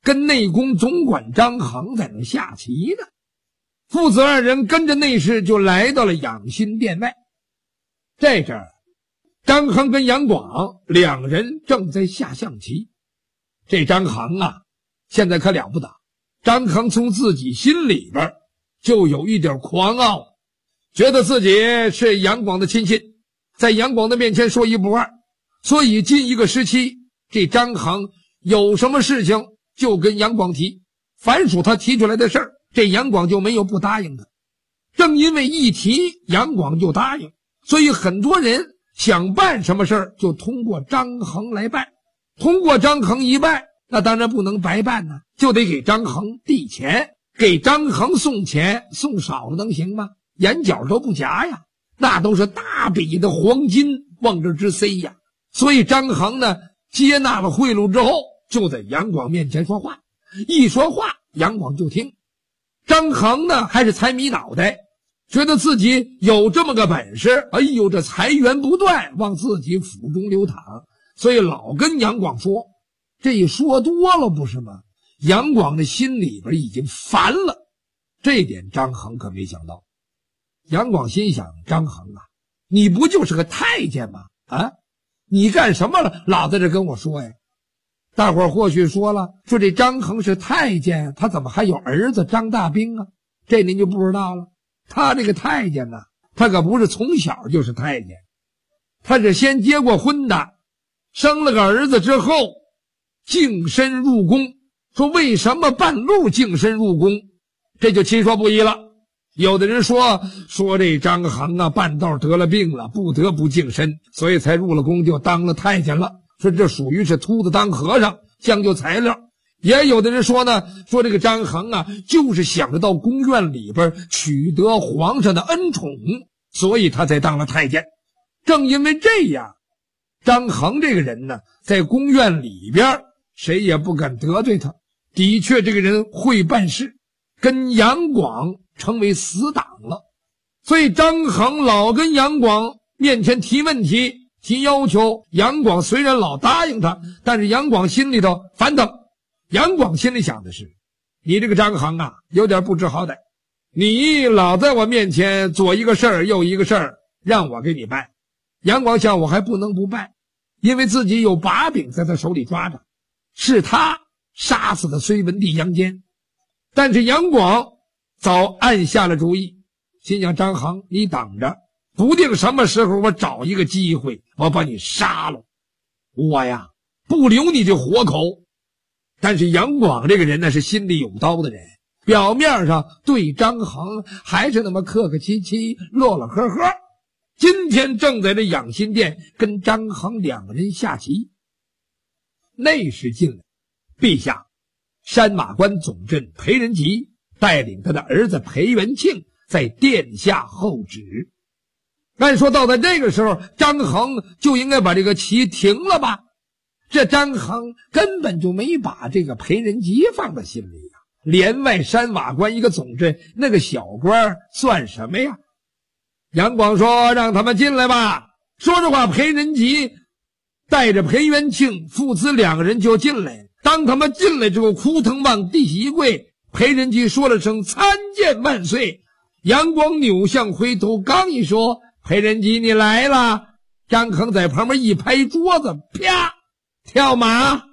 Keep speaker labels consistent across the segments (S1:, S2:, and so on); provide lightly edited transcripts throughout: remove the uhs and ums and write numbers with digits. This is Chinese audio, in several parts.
S1: 跟内宫总管张衡在那下棋呢。父子二人跟着内侍就来到了养心殿外。这阵儿，张衡跟杨广两人正在下象棋。这张衡啊，现在可了不得。张衡从自己心里边就有一点狂傲，觉得自己是杨广的亲信，在杨广的面前说一不二。所以近一个时期，这张衡有什么事情就跟杨广提，凡属他提出来的事儿，这杨广就没有不答应的。正因为一提杨广就答应，所以很多人想办什么事儿就通过张衡来办。通过张衡一办，那当然不能白办呢，就得给张衡递钱。给张衡送钱，送少了能行吗？眼角都不夹呀，那都是大笔的黄金往这直塞呀。所以张衡呢，接纳了贿赂之后，就在杨广面前说话。一说话，杨广就听。张衡呢，还是财迷脑袋，觉得自己有这么个本事，哎呦，这财源不断往自己府中流淌，所以老跟杨广说。这一说多了不是吗？杨广的心里边已经烦了，这点张衡可没想到。杨广心想，张衡啊，你不就是个太监吗？啊，你干什么了？老在这跟我说呀？大伙儿或许说了，说这张衡是太监，他怎么还有儿子张大兵啊？这您就不知道了。他这个太监呢，他可不是从小就是太监，他是先结过婚的，生了个儿子之后净身入宫。说为什么半路净身入宫，这就七说不一了。有的人说这张衡啊，半道得了病了，不得不净身，所以才入了宫就当了太监了，说这属于是秃子当和尚，将就材料。也有的人说呢，说这个张衡啊，就是想着到宫院里边取得皇上的恩宠，所以他才当了太监。正因为这样，张衡这个人呢，在宫院里边谁也不敢得罪他。的确这个人会办事，跟杨广成为死党了。所以张衡老跟杨广面前提问题提要求，杨广虽然老答应他，但是杨广心里头烦他。杨广心里想的是，你这个张衡啊，有点不知好歹，你老在我面前左一个事儿右一个事儿，让我给你办。杨广想，我还不能不办，因为自己有把柄在他手里抓着，是他杀死的隋文帝杨坚。但是杨广早暗下了主意，心想张衡你等着，不定什么时候我找一个机会，我把你杀了，我呀不留你这活口。但是杨广这个人呢，是心里有刀的人，表面上对张衡还是那么客客气气乐乐呵呵。今天正在这养心殿跟张衡两个人下棋，内侍进来，陛下，山马关总镇裴仁吉带领他的儿子裴元庆在殿下候旨。按说到在这个时候，张衡就应该把这个棋停了吧？这张衡根本就没把这个裴仁吉放在心里呀。连外山瓦关一个总镇，那个小官算什么呀？杨广说让他们进来吧。说着话，裴仁吉带着裴元庆父子两个人就进来。当他们进来之后，哭腾往地一跪，裴仁吉说了声参见万岁。杨广扭向回头，刚一说裴仁吉你来了，张衡在旁边一拍桌子，啪，跳马。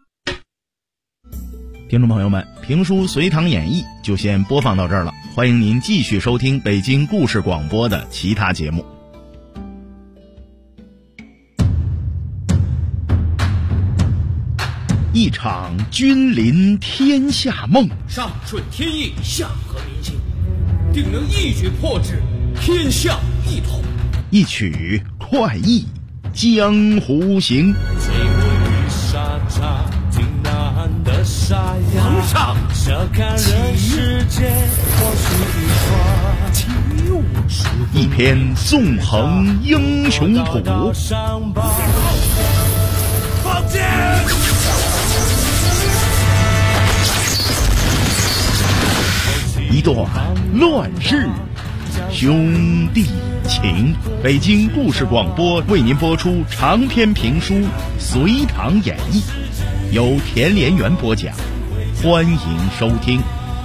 S2: 听众朋友们，评书《隋唐演义》就先播放到这儿了，欢迎您继续收听北京故事广播的其他节目。一场君临天下梦，
S3: 上顺天意，下合民心，定能一举破之，天下一统。
S2: 一曲快意江湖行。
S4: 追捕与沙场，挺难的沙哑。
S3: 皇上，
S4: 这看人世间，或许一双。
S2: 一篇纵横英雄谱。
S4: 放箭！
S2: 一段乱世兄弟情。北京故事广播为您播出长篇评书《隋唐演义》，由田连元播讲， 欢迎收听。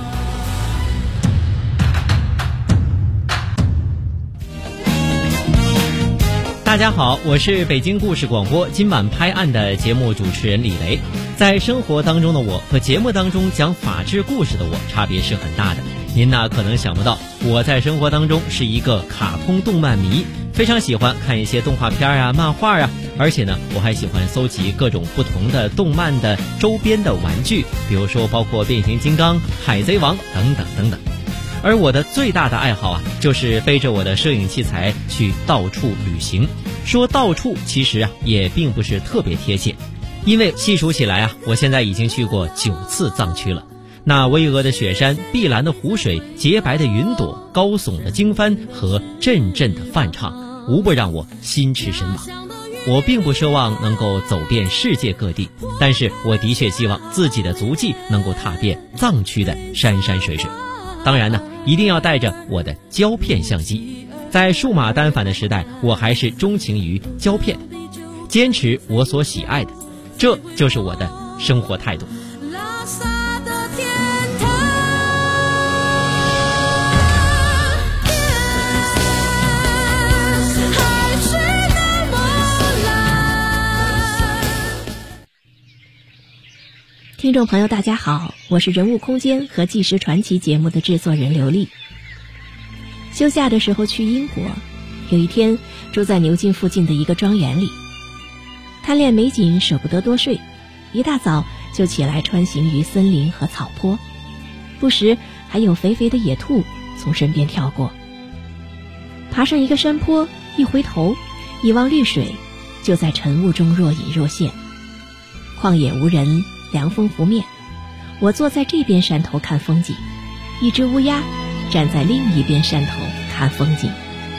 S5: 大家好，我是北京故事广播今晚拍案的节目主持人李雷。在生活当中的我和节目当中讲法治故事的我差别是很大的。您呢可能想不到，我在生活当中是一个卡通动漫迷，非常喜欢看一些动画片啊、漫画啊，而且呢我还喜欢搜集各种不同的动漫的周边的玩具，比如说包括变形金刚、海贼王等等等等。而我的最大的爱好啊，就是背着我的摄影器材去到处旅行。说到处其实啊也并不是特别贴切，因为细数起来啊，我现在已经去过9次藏区了。那巍峨的雪山、碧蓝的湖水、洁白的云朵、高耸的经幡和阵阵的梵唱，无不让我心驰神往。我并不奢望能够走遍世界各地，但是我的确希望自己的足迹能够踏遍藏区的山山水水。当然呢，一定要带着我的胶片相机。在数码单反的时代，我还是钟情于胶片，坚持我所喜爱的，这就是我的生活态度。
S6: 听众朋友大家好，我是人物空间和纪实传奇节目的制作人刘丽。休假的时候去英国，有一天住在牛津附近的一个庄园里，贪恋美景舍不得多睡，一大早就起来穿行于森林和草坡，不时还有肥肥的野兔从身边跳过。爬上一个山坡，一回头一望绿水，就在晨雾中若隐若现。旷野无人，凉风拂面，我坐在这边山头看风景，一只乌鸦站在另一边山头看风景。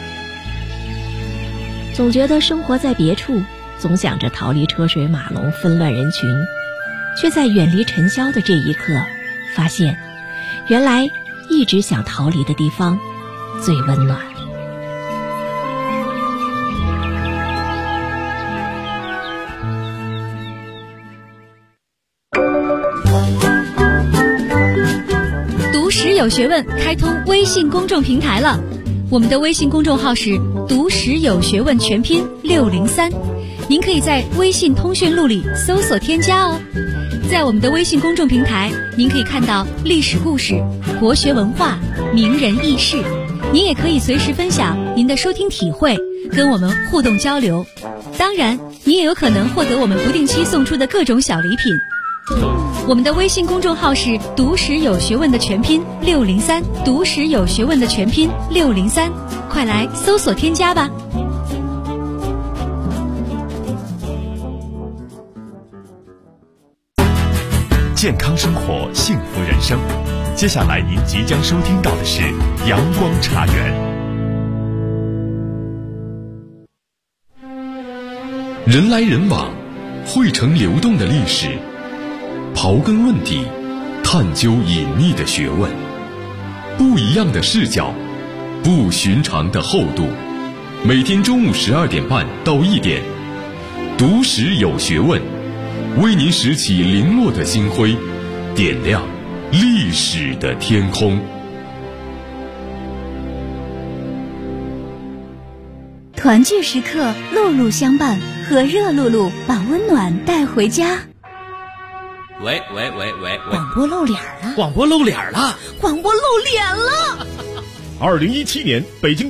S6: 总觉得生活在别处，总想着逃离车水马龙纷乱人群，却在远离尘嚣的这一刻发现，原来一直想逃离的地方最温暖。
S7: 读史有学问开通微信公众平台了，我们的微信公众号是读史有学问全拼603，您可以在微信通讯录里搜索添加哦。在我们的微信公众平台，您可以看到历史故事、国学文化、名人轶事，您也可以随时分享您的收听体会，跟我们互动交流。当然，您也有可能获得我们不定期送出的各种小礼品。我们的微信公众号是读史有学问的全拼603，读史有学问的全拼603，快来搜索添加吧。
S8: 健康生活，幸福人生。接下来您即将收听到的是阳光茶园。
S9: 人来人往，汇成流动的历史。刨根问底，探究隐秘的学问，不一样的视角，不寻常的厚度。每天中午12点半到1点，读史有学问，为您拾起零落的星辉，点亮历史的天空。
S10: 团聚时刻，露露相伴，和热露露把温暖带回家。
S3: 喂，
S10: 广播露脸了！
S3: 广播露脸了！
S10: 广播露脸了！
S8: 2017年北京